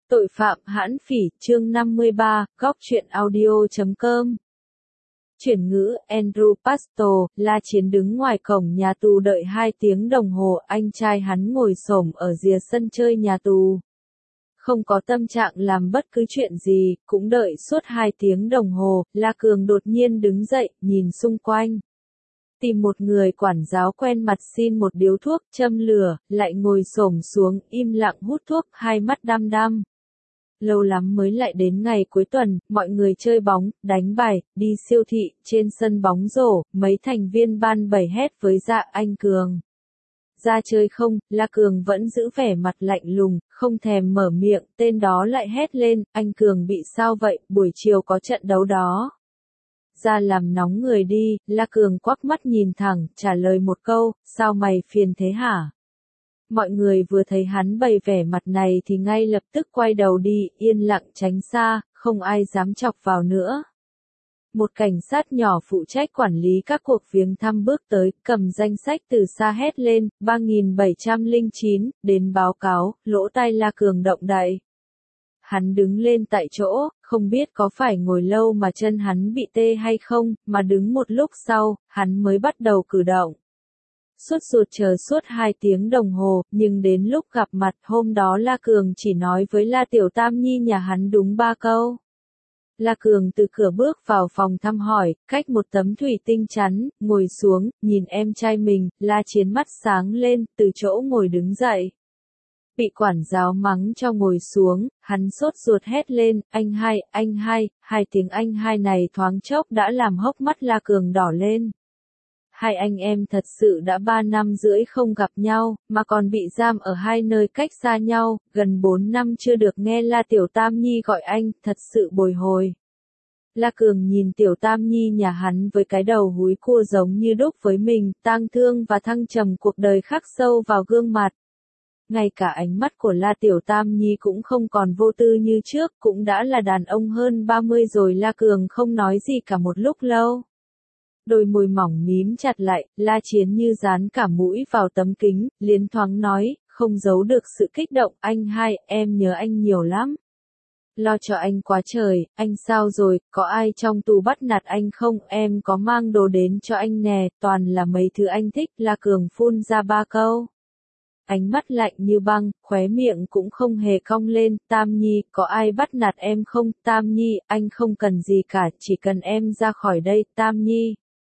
Tội phạm hãn phỉ, chương 53, góc truyện audio.com. Chuyển ngữ, Andrew Pastor, La Chiến đứng ngoài cổng nhà tù đợi 2 tiếng đồng hồ, anh trai hắn ngồi xổm ở rìa sân chơi nhà tù. Không có tâm trạng làm bất cứ chuyện gì, cũng đợi suốt 2 tiếng đồng hồ, La Cường đột nhiên đứng dậy, nhìn xung quanh. Tìm một người quản giáo quen mặt xin một điếu thuốc, châm lửa, lại ngồi xổm xuống, im lặng hút thuốc, hai mắt đăm đăm. Lâu lắm mới lại đến ngày cuối tuần, mọi người chơi bóng, đánh bài, đi siêu thị, trên sân bóng rổ, mấy thành viên ban bày hét với Dạ anh Cường. Ra chơi không, La Cường vẫn giữ vẻ mặt lạnh lùng, không thèm mở miệng, tên đó lại hét lên, anh Cường bị sao vậy, buổi chiều có trận đấu đó. Ra làm nóng người đi, La Cường quắc mắt nhìn thẳng, trả lời một câu, sao mày phiền thế hả? Mọi người vừa thấy hắn bày vẻ mặt này thì ngay lập tức quay đầu đi, yên lặng tránh xa, không ai dám chọc vào nữa. Một cảnh sát nhỏ phụ trách quản lý các cuộc viếng thăm bước tới, cầm danh sách từ xa hét lên, 3709, đến báo cáo, lỗ tai La Cường động đậy. Hắn đứng lên tại chỗ, không biết có phải ngồi lâu mà chân hắn bị tê hay không, mà đứng một lúc sau, hắn mới bắt đầu cử động. Suốt ruột chờ suốt 2 tiếng đồng hồ, nhưng đến lúc gặp mặt hôm đó La Cường chỉ nói với La Tiểu Tam Nhi nhà hắn đúng 3 câu. La Cường từ cửa bước vào phòng thăm hỏi, cách một tấm thủy tinh chắn, ngồi xuống, nhìn em trai mình, La Chiến mắt sáng lên, từ chỗ ngồi đứng dậy. Bị quản giáo mắng cho ngồi xuống, hắn sốt ruột hét lên, anh hai, 2 tiếng anh hai này thoáng chốc đã làm hốc mắt La Cường đỏ lên. Hai anh em thật sự đã 3 năm rưỡi không gặp nhau, mà còn bị giam ở 2 nơi cách xa nhau, gần 4 năm chưa được nghe La Tiểu Tam Nhi gọi anh, thật sự bồi hồi. La Cường nhìn Tiểu Tam Nhi nhà hắn với cái đầu húi cua giống như đúc với mình, tang thương và thăng trầm cuộc đời khắc sâu vào gương mặt. Ngay cả ánh mắt của La Tiểu Tam Nhi cũng không còn vô tư như trước, cũng đã là đàn ông hơn 30 rồi. La Cường không nói gì cả một lúc lâu. Đôi môi mỏng mím chặt lại, La Chiến như dán cả mũi vào tấm kính, liến thoáng nói, không giấu được sự kích động, anh hai, em nhớ anh nhiều lắm. Lo cho anh quá trời, anh sao rồi, có ai trong tù bắt nạt anh không, em có mang đồ đến cho anh nè, toàn là mấy thứ anh thích. La Cường phun ra 3 câu. Ánh mắt lạnh như băng, khóe miệng cũng không hề cong lên, Tam Nhi, có ai bắt nạt em không, Tam Nhi, anh không cần gì cả, chỉ cần em ra khỏi đây, Tam Nhi.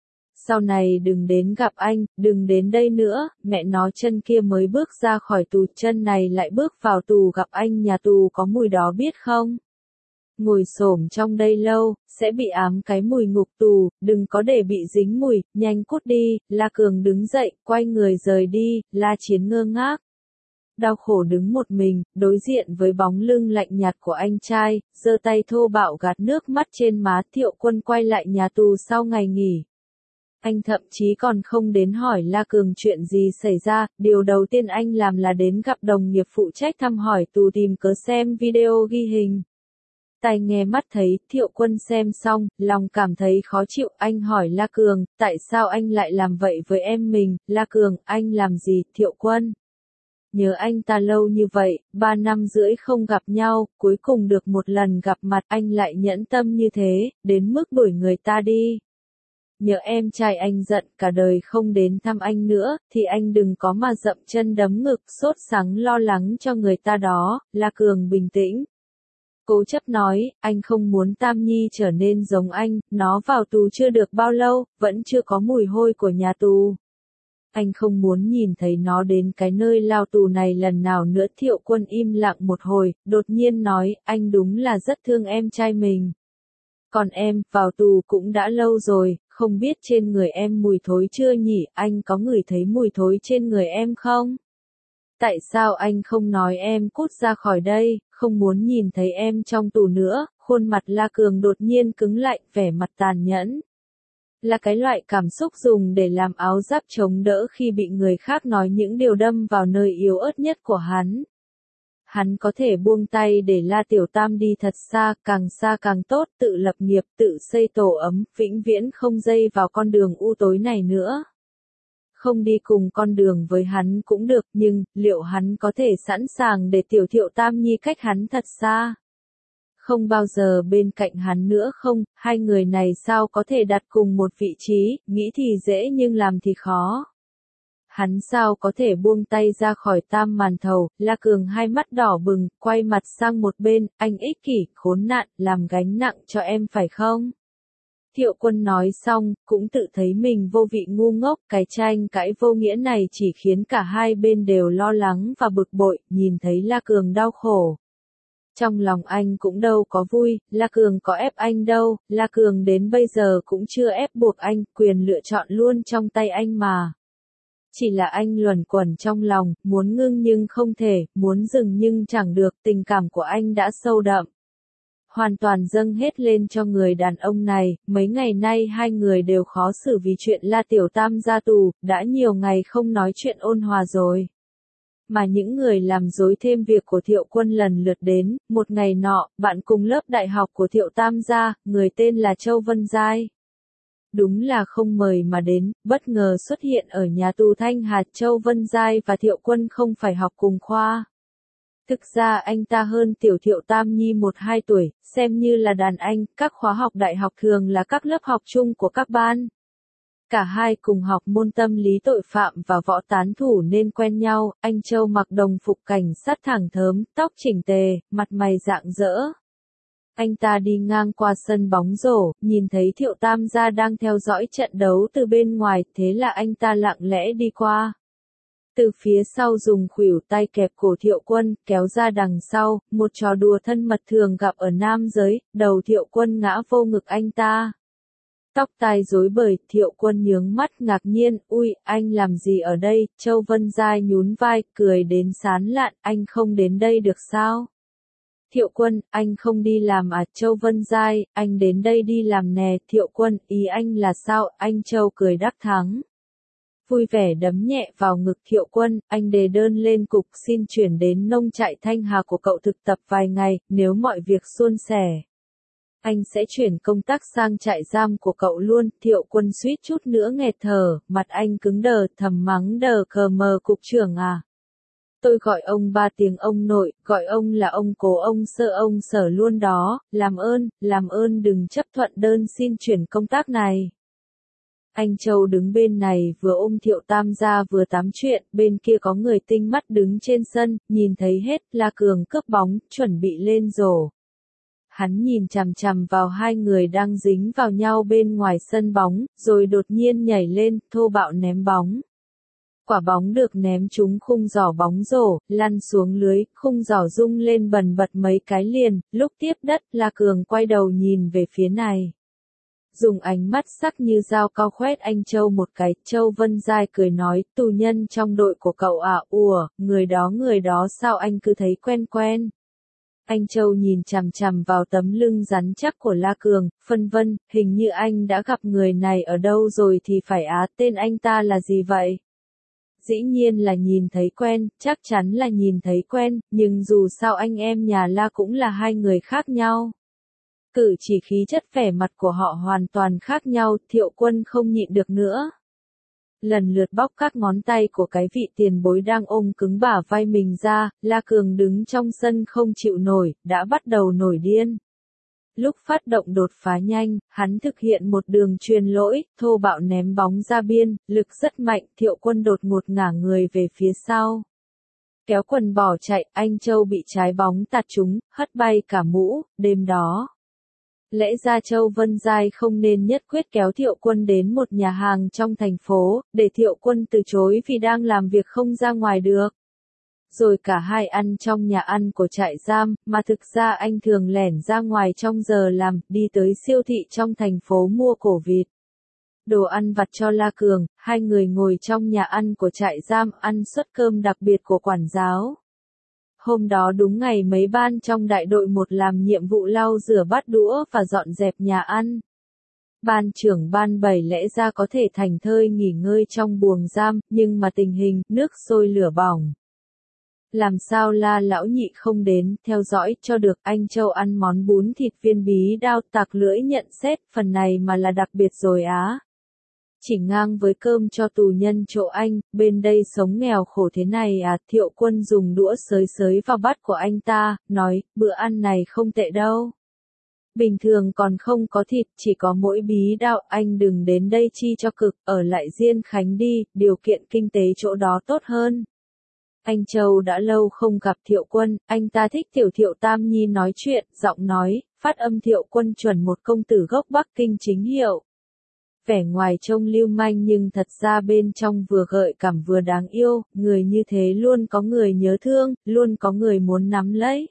Sau này đừng đến gặp anh, đừng đến đây nữa, mẹ nó chân kia mới bước ra khỏi tù, chân này lại bước vào tù gặp anh, nhà tù có mùi đó biết không? Ngồi xổm trong đây lâu, sẽ bị ám cái mùi ngục tù, đừng có để bị dính mùi, nhanh cút đi. La Cường đứng dậy, quay người rời đi, La Chiến ngơ ngác. Đau khổ đứng một mình, đối diện với bóng lưng lạnh nhạt của anh trai, giơ tay thô bạo gạt nước mắt trên má. Thiệu Quân quay lại nhà tù sau ngày nghỉ. Anh thậm chí còn không đến hỏi La Cường chuyện gì xảy ra, điều đầu tiên anh làm là đến gặp đồng nghiệp phụ trách thăm hỏi tù tìm cớ xem video ghi hình. Tai nghe mắt thấy, Thiệu Quân xem xong, lòng cảm thấy khó chịu, anh hỏi La Cường, tại sao anh lại làm vậy với em mình? La Cường, anh làm gì? Thiệu Quân. Nhớ anh ta lâu như vậy, 3 năm rưỡi không gặp nhau, cuối cùng được một lần gặp mặt anh lại nhẫn tâm như thế, đến mức đuổi người ta đi. Nhớ em trai anh giận cả đời không đến thăm anh nữa, thì anh đừng có mà dậm chân đấm ngực, sốt sắng lo lắng cho người ta đó. La Cường bình tĩnh. Cố chấp nói, anh không muốn Tam Nhi trở nên giống anh, nó vào tù chưa được bao lâu, vẫn chưa có mùi hôi của nhà tù. Anh không muốn nhìn thấy nó đến cái nơi lao tù này lần nào nữa. Thiệu Quân im lặng một hồi, đột nhiên nói, anh đúng là rất thương em trai mình. Còn em, vào tù cũng đã lâu rồi, không biết trên người em mùi thối chưa nhỉ, anh có ngửi thấy mùi thối trên người em không? Tại sao anh không nói em cút ra khỏi đây, không muốn nhìn thấy em trong tù nữa? Khuôn mặt La Cường đột nhiên cứng lại, vẻ mặt tàn nhẫn. Là cái loại cảm xúc dùng để làm áo giáp chống đỡ khi bị người khác nói những điều đâm vào nơi yếu ớt nhất của hắn. Hắn có thể buông tay để La Tiểu Tam đi thật xa càng tốt, tự lập nghiệp, tự xây tổ ấm, vĩnh viễn không dây vào con đường u tối này nữa. không đi cùng con đường với hắn cũng được, nhưng, liệu hắn có thể sẵn sàng để tiểu Thiệu Tam Nhi cách hắn thật xa? Không bao giờ bên cạnh hắn nữa không, hai người này sao có thể đặt cùng một vị trí, nghĩ thì dễ nhưng làm thì khó. Hắn sao có thể buông tay ra khỏi Tam Màn Thầu, La Cường hai mắt đỏ bừng, quay mặt sang một bên, anh ích kỷ, khốn nạn, làm gánh nặng cho em phải không? Thiệu Quân nói xong, cũng tự thấy mình vô vị ngu ngốc, cái tranh cãi vô nghĩa này chỉ khiến cả hai bên đều lo lắng và bực bội, nhìn thấy La Cường đau khổ. Trong lòng anh cũng đâu có vui, La Cường có ép anh đâu, La Cường đến bây giờ cũng chưa ép buộc anh, quyền lựa chọn luôn trong tay anh mà. Chỉ là anh luẩn quẩn trong lòng, muốn ngưng nhưng không thể, muốn dừng nhưng chẳng được, tình cảm của anh đã sâu đậm. Hoàn toàn dâng hết lên cho người đàn ông này, mấy ngày nay hai người đều khó xử vì chuyện La Tiểu Tam ra tù, đã nhiều ngày không nói chuyện ôn hòa rồi. Mà những người làm rối thêm việc của Thiệu Quân lần lượt đến, một ngày nọ, bạn cùng lớp đại học của Thiệu Tam gia, người tên là Châu Vân Giai. Đúng là không mời mà đến, bất ngờ xuất hiện ở nhà tù Thanh Hà. Châu Vân Giai và Thiệu Quân không phải học cùng khoa. Thực ra anh ta hơn tiểu Thiệu Tam Nhi 1-2 tuổi, xem như là đàn anh, các khóa học đại học thường là các lớp học chung của các ban. Cả hai cùng học môn tâm lý tội phạm và võ tán thủ nên quen nhau, anh Châu mặc đồng phục cảnh sát thẳng thớm, tóc chỉnh tề, mặt mày rạng rỡ. Anh ta đi ngang qua sân bóng rổ, nhìn thấy Thiệu Tam gia đang theo dõi trận đấu từ bên ngoài, thế là anh ta lặng lẽ đi qua. Từ phía sau dùng khuỷu tay kẹp cổ Thiệu Quân, kéo ra đằng sau, một trò đùa thân mật thường gặp ở nam giới, đầu Thiệu Quân ngã vô ngực anh ta. Tóc tai rối bời, Thiệu Quân nhướng mắt ngạc nhiên, ui, anh làm gì ở đây? Châu Vân Giai nhún vai, cười đến sán lạn, anh không đến đây được sao? Thiệu Quân, anh không đi làm à? Châu Vân Giai, anh đến đây đi làm nè. Thiệu Quân, ý anh là sao? Anh Châu cười đắc thắng. Vui vẻ đấm nhẹ vào ngực Thiệu Quân, anh đề đơn lên cục xin chuyển đến nông trại Thanh Hà của cậu thực tập vài ngày, nếu mọi việc suôn sẻ. Anh sẽ chuyển công tác sang trại giam của cậu luôn. Thiệu Quân suýt chút nữa nghẹt thở, mặt anh cứng đờ, thầm mắng đờ cờ mờ cục trưởng à. Tôi gọi ông 3 tiếng ông nội, gọi ông là ông cố ông sở luôn đó, làm ơn đừng chấp thuận đơn xin chuyển công tác này. Anh Châu đứng bên này vừa ôm Thiệu Tam gia vừa tám chuyện, bên kia có người tinh mắt đứng trên sân, nhìn thấy hết, La Cường cướp bóng, chuẩn bị lên rổ. Hắn nhìn chằm chằm vào hai người đang dính vào nhau bên ngoài sân bóng, rồi đột nhiên nhảy lên, thô bạo ném bóng. Quả bóng được ném trúng khung giỏ bóng rổ, lăn xuống lưới, khung giỏ rung lên bần bật mấy cái liền, lúc tiếp đất, La Cường quay đầu nhìn về phía này. Dùng ánh mắt sắc như dao cao khoét anh Châu một cái, Châu Vân Giai cười nói, tù nhân trong đội của cậu à, người đó sao anh cứ thấy quen quen. Anh Châu nhìn chằm chằm vào tấm lưng rắn chắc của La Cường, phân vân, hình như anh đã gặp người này ở đâu rồi thì phải á, tên anh ta là gì vậy? Dĩ nhiên là nhìn thấy quen, chắc chắn là nhìn thấy quen, nhưng dù sao anh em nhà La cũng là hai người khác nhau. Cử chỉ khí chất vẻ mặt của họ hoàn toàn khác nhau, Thiệu Quân không nhịn được nữa. Lần lượt bóc các ngón tay của cái vị tiền bối đang ôm cứng bả vai mình ra, La Cường đứng trong sân không chịu nổi, đã bắt đầu nổi điên. Lúc phát động đột phá nhanh, hắn thực hiện một đường chuyền lỗi, thô bạo ném bóng ra biên, lực rất mạnh, Thiệu Quân đột ngột ngả người về phía sau. Kéo quần bỏ chạy, anh Châu bị trái bóng tạt trúng, hất bay cả mũ, đêm đó. Lẽ ra Châu Vân Giai không nên nhất quyết kéo Thiệu Quân đến một nhà hàng trong thành phố, để Thiệu Quân từ chối vì đang làm việc không ra ngoài được. Rồi cả hai ăn trong nhà ăn của trại giam, mà thực ra anh thường lẻn ra ngoài trong giờ làm, đi tới siêu thị trong thành phố mua cổ vịt. Đồ ăn vặt cho La Cường, hai người ngồi trong nhà ăn của trại giam ăn suất cơm đặc biệt của quản giáo. Hôm đó đúng ngày mấy ban trong đại đội một làm nhiệm vụ lau rửa bát đũa và dọn dẹp nhà ăn. Ban trưởng ban 7 lẽ ra có thể thành thơi nghỉ ngơi trong buồng giam, nhưng mà tình hình nước sôi lửa bỏng. Làm sao La lão nhị không đến, theo dõi cho được, anh Châu ăn món bún thịt viên bí đao tạc lưỡi nhận xét, phần này mà là đặc biệt rồi á. Chỉ ngang với cơm cho tù nhân chỗ anh, bên đây sống nghèo khổ thế này à, Thiệu Quân dùng đũa xới xới vào bát của anh ta, nói, bữa ăn này không tệ đâu. Bình thường còn không có thịt, chỉ có mỗi bí đao, anh đừng đến đây chi cho cực, ở lại Diên Khánh đi, điều kiện kinh tế chỗ đó tốt hơn. Anh Châu đã lâu không gặp Thiệu Quân, anh ta thích Thiệu Tam Nhi nói chuyện, giọng nói, phát âm Thiệu Quân chuẩn một công tử gốc Bắc Kinh chính hiệu. Vẻ ngoài trông lưu manh nhưng thật ra bên trong vừa gợi cảm vừa đáng yêu, người như thế luôn có người nhớ thương, luôn có người muốn nắm lấy.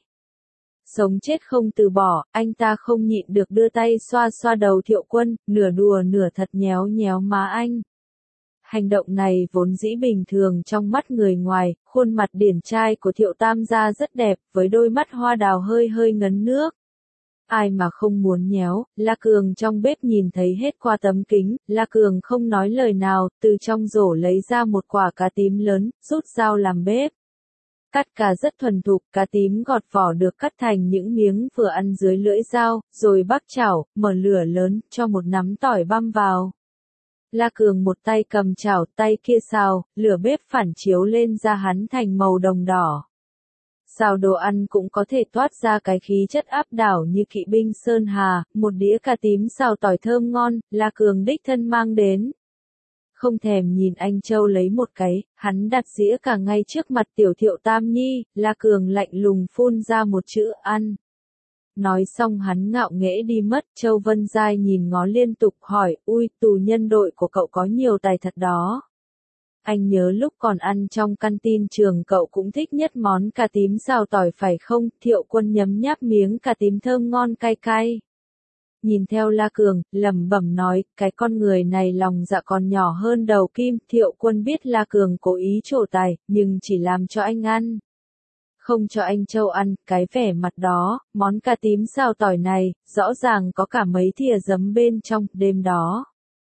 Sống chết không từ bỏ, anh ta không nhịn được đưa tay xoa xoa đầu Thiệu Quân, nửa đùa nửa thật nhéo nhéo má anh. Hành động này vốn dĩ bình thường trong mắt người ngoài, khuôn mặt điển trai của Thiệu Tam gia rất đẹp, với đôi mắt hoa đào hơi hơi ngấn nước. Ai mà không muốn nhéo, La Cường trong bếp nhìn thấy hết qua tấm kính, La Cường không nói lời nào, từ trong rổ lấy ra một quả cá tím lớn, rút dao làm bếp. Cắt cá rất thuần thục, cá tím gọt vỏ được cắt thành những miếng vừa ăn dưới lưỡi dao, rồi bắc chảo, mở lửa lớn, cho một nắm tỏi băm vào. La Cường một tay cầm chảo, tay kia xào, lửa bếp phản chiếu lên da hắn thành màu đồng đỏ. Xào đồ ăn cũng có thể toát ra cái khí chất áp đảo như kỵ binh Sơn Hà, một đĩa cá tím xào tỏi thơm ngon, La Cường đích thân mang đến. Không thèm nhìn anh Châu lấy một cái, hắn đặt dĩa cả ngay trước mặt Thiệu Tam Nhi, La Cường lạnh lùng phun ra một chữ ăn. Nói xong hắn ngạo nghễ đi mất, Châu Vân Giai nhìn ngó liên tục hỏi, ui, tù nhân đội của cậu có nhiều tài thật đó. Anh nhớ lúc còn ăn trong canteen trường cậu cũng thích nhất món cà tím xào tỏi phải không? Thiệu Quân nhấm nháp miếng cà tím thơm ngon cay cay. Nhìn theo La Cường, lẩm bẩm nói, cái con người này lòng dạ còn nhỏ hơn đầu kim. Thiệu Quân biết La Cường cố ý trổ tài, nhưng chỉ làm cho anh ăn. Không cho anh Châu ăn, cái vẻ mặt đó, món cà tím xào tỏi này, rõ ràng có cả mấy thìa giấm bên trong, đêm đó.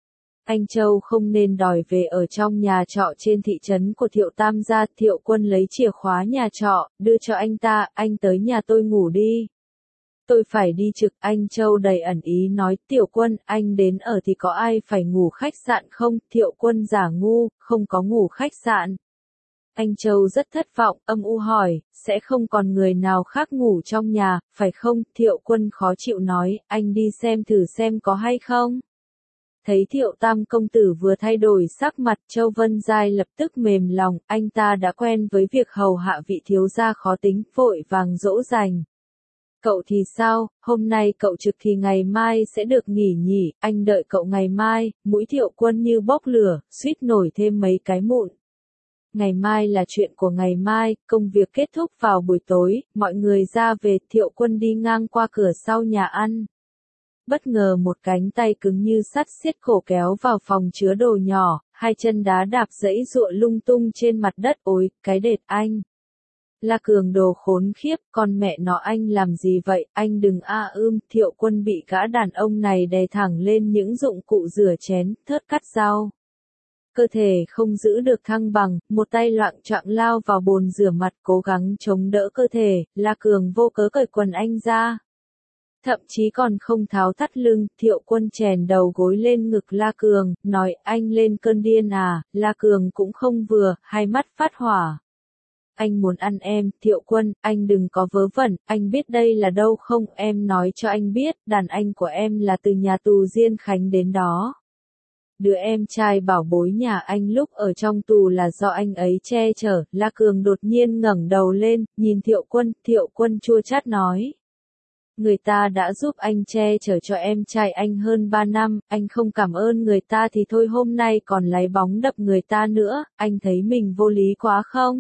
Anh Châu không nên đòi về ở trong nhà trọ trên thị trấn của Thiệu Tam gia, Thiệu Quân lấy chìa khóa nhà trọ, đưa cho anh ta, anh tới nhà tôi ngủ đi. Tôi phải đi trực, anh Châu đầy ẩn ý nói, Tiểu Quân, anh đến ở thì có ai phải ngủ khách sạn không? Thiệu Quân giả ngu, không có ngủ khách sạn. Anh Châu rất thất vọng, âm u hỏi, sẽ không còn người nào khác ngủ trong nhà, phải không? Thiệu Quân khó chịu nói, anh đi xem thử xem có hay không. Thấy Thiệu Tam công tử vừa thay đổi sắc mặt, Châu Vân Giai lập tức mềm lòng, anh ta đã quen với việc hầu hạ vị thiếu gia khó tính, vội vàng dỗ dành. Cậu thì sao, hôm nay cậu trực thì ngày mai sẽ được nghỉ nhỉ, anh đợi cậu ngày mai, mũi Thiệu Quân như bốc lửa, suýt nổi thêm mấy cái mụn. Ngày mai là chuyện của ngày mai, công việc kết thúc vào buổi tối, mọi người ra về, Thiệu Quân đi ngang qua cửa sau nhà ăn. Bất ngờ một cánh tay cứng như sắt siết cổ kéo vào phòng chứa đồ nhỏ, hai chân đá đạp giãy giụa lung tung trên mặt đất, ôi, cái đệt anh. La Cường đồ khốn khiếp, con mẹ nó anh làm gì vậy, anh đừng Thiệu Quân bị gã đàn ông này đè thẳng lên những dụng cụ rửa chén, thớt cắt rau. Cơ thể không giữ được thăng bằng, một tay loạng choạng lao vào bồn rửa mặt cố gắng chống đỡ cơ thể, La Cường vô cớ cởi quần anh ra. Thậm chí còn không tháo thắt lưng, Thiệu Quân chèn đầu gối lên ngực La Cường, nói anh lên cơn điên à, La Cường cũng không vừa, hai mắt phát hỏa. Anh muốn ăn em, Thiệu Quân, anh đừng có vớ vẩn, anh biết đây là đâu không, em nói cho anh biết, đàn anh của em là từ nhà tù Diên Khánh đến đó. Đứa em trai bảo bối nhà anh lúc ở trong tù là do anh ấy che chở, La Cường đột nhiên ngẩng đầu lên, nhìn Thiệu Quân chua chát nói. Người ta đã giúp anh che chở cho em trai anh hơn 3 năm, anh không cảm ơn người ta thì thôi hôm nay còn lấy bóng đập người ta nữa, anh thấy mình vô lý quá không?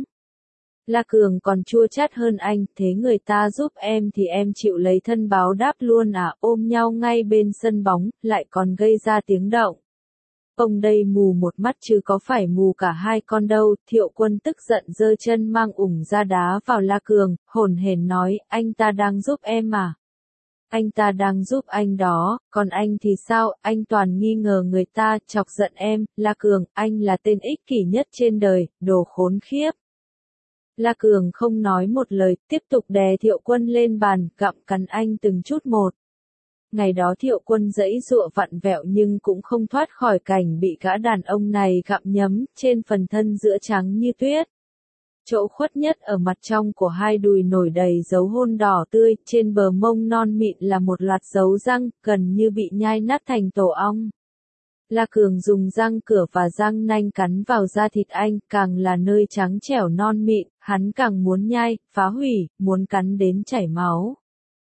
La Cường còn chua chát hơn anh, thế người ta giúp em thì em chịu lấy thân báo đáp luôn à, ôm nhau ngay bên sân bóng, lại còn gây ra tiếng động. Ông đây mù một mắt chứ có phải mù cả hai con đâu, Thiệu Quân tức giận giơ chân mang ủng ra đá vào La Cường, hổn hển nói, anh ta đang giúp em à? Anh ta đang giúp anh đó, còn anh thì sao, anh toàn nghi ngờ người ta, chọc giận em, La Cường, anh là tên ích kỷ nhất trên đời, đồ khốn khiếp. La Cường không nói một lời, tiếp tục đè Thiệu Quân lên bàn, gặm cắn anh từng chút một. ngày đó Thiệu Quân giãy giụa vặn vẹo nhưng cũng không thoát khỏi cảnh bị gã đàn ông này gặm nhấm, trên phần thân giữa trắng như tuyết. Chỗ khuất nhất ở mặt trong của hai đùi nổi đầy dấu hôn đỏ tươi, trên bờ mông non mịn là một loạt dấu răng, gần như bị nhai nát thành tổ ong. La Cường dùng răng cửa và răng nanh cắn vào da thịt anh, càng là nơi trắng trẻo non mịn, hắn càng muốn nhai, phá hủy, muốn cắn đến chảy máu.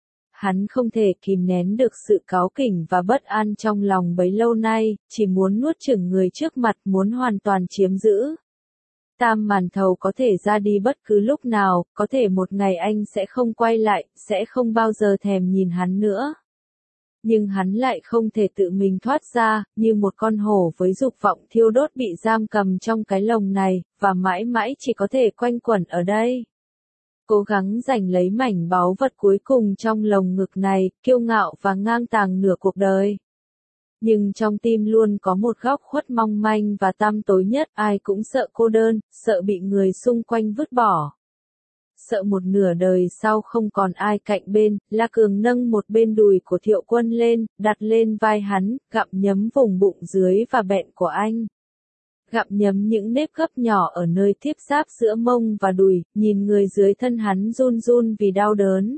Hắn không thể kìm nén được sự cáu kỉnh và bất an trong lòng bấy lâu nay, chỉ muốn nuốt chửng người trước mặt, muốn hoàn toàn chiếm giữ. Tam Màn Thầu có thể ra đi bất cứ lúc nào, có thể một ngày anh sẽ không quay lại, sẽ không bao giờ thèm nhìn hắn nữa. Nhưng hắn lại không thể tự mình thoát ra, như một con hổ với dục vọng thiêu đốt bị giam cầm trong cái lồng này, và mãi mãi chỉ có thể quanh quẩn ở đây. Cố gắng giành lấy mảnh báu vật cuối cùng trong lồng ngực này, kiêu ngạo và ngang tàng nửa cuộc đời. Nhưng trong tim luôn có một góc khuất mong manh và tăm tối nhất, ai cũng sợ cô đơn, sợ bị người xung quanh vứt bỏ. Sợ một nửa đời sau không còn ai cạnh bên, La Cường nâng một bên đùi của Thiệu Quân lên, đặt lên vai hắn, gặm nhấm vùng bụng dưới và bẹn của anh. Gặm nhấm những nếp gấp nhỏ ở nơi tiếp giáp giữa mông và đùi, nhìn người dưới thân hắn run run vì đau đớn.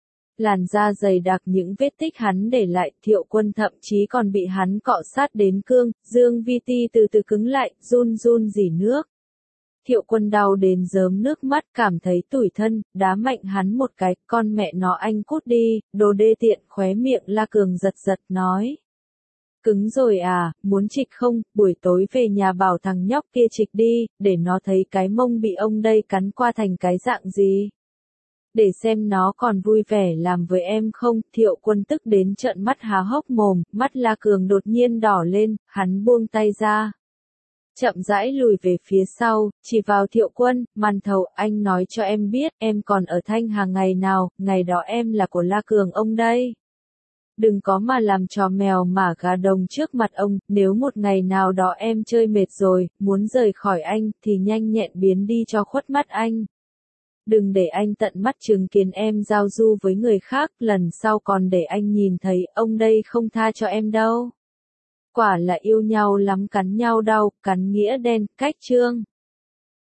Làn da dày đặc những vết tích hắn để lại, Thiệu Quân thậm chí còn bị hắn cọ sát đến cương, Dương Vi Ti từ từ cứng lại, run run rỉ nước. Thiệu Quân đau đến rớm nước mắt, cảm thấy tủi thân, đá mạnh hắn một cái, con mẹ nó anh cút đi, đồ đê tiện, khóe miệng La Cường giật giật nói. Cứng rồi à, muốn trịch không, buổi tối về nhà bảo thằng nhóc kia trịch đi, để nó thấy cái mông bị ông đây cắn qua thành cái dạng gì. Để xem nó còn vui vẻ làm với em không, Thiệu Quân tức đến trợn mắt há hốc mồm, mắt La Cường đột nhiên đỏ lên, hắn buông tay ra. Chậm rãi lùi về phía sau, chỉ vào Thiệu Quân, Màn Thầu, anh nói cho em biết, em còn ở Thanh Hà ngày nào, ngày đó em là của La Cường ông đây. Đừng có mà làm trò mèo mả gà đồng trước mặt ông, nếu một ngày nào đó em chơi mệt rồi, muốn rời khỏi anh, thì nhanh nhẹn biến đi cho khuất mắt anh. Đừng để anh tận mắt chứng kiến em giao du với người khác, lần sau còn để anh nhìn thấy, ông đây không tha cho em đâu. Quả là yêu nhau lắm, cắn nhau đau, cắn nghĩa đen, cách chương.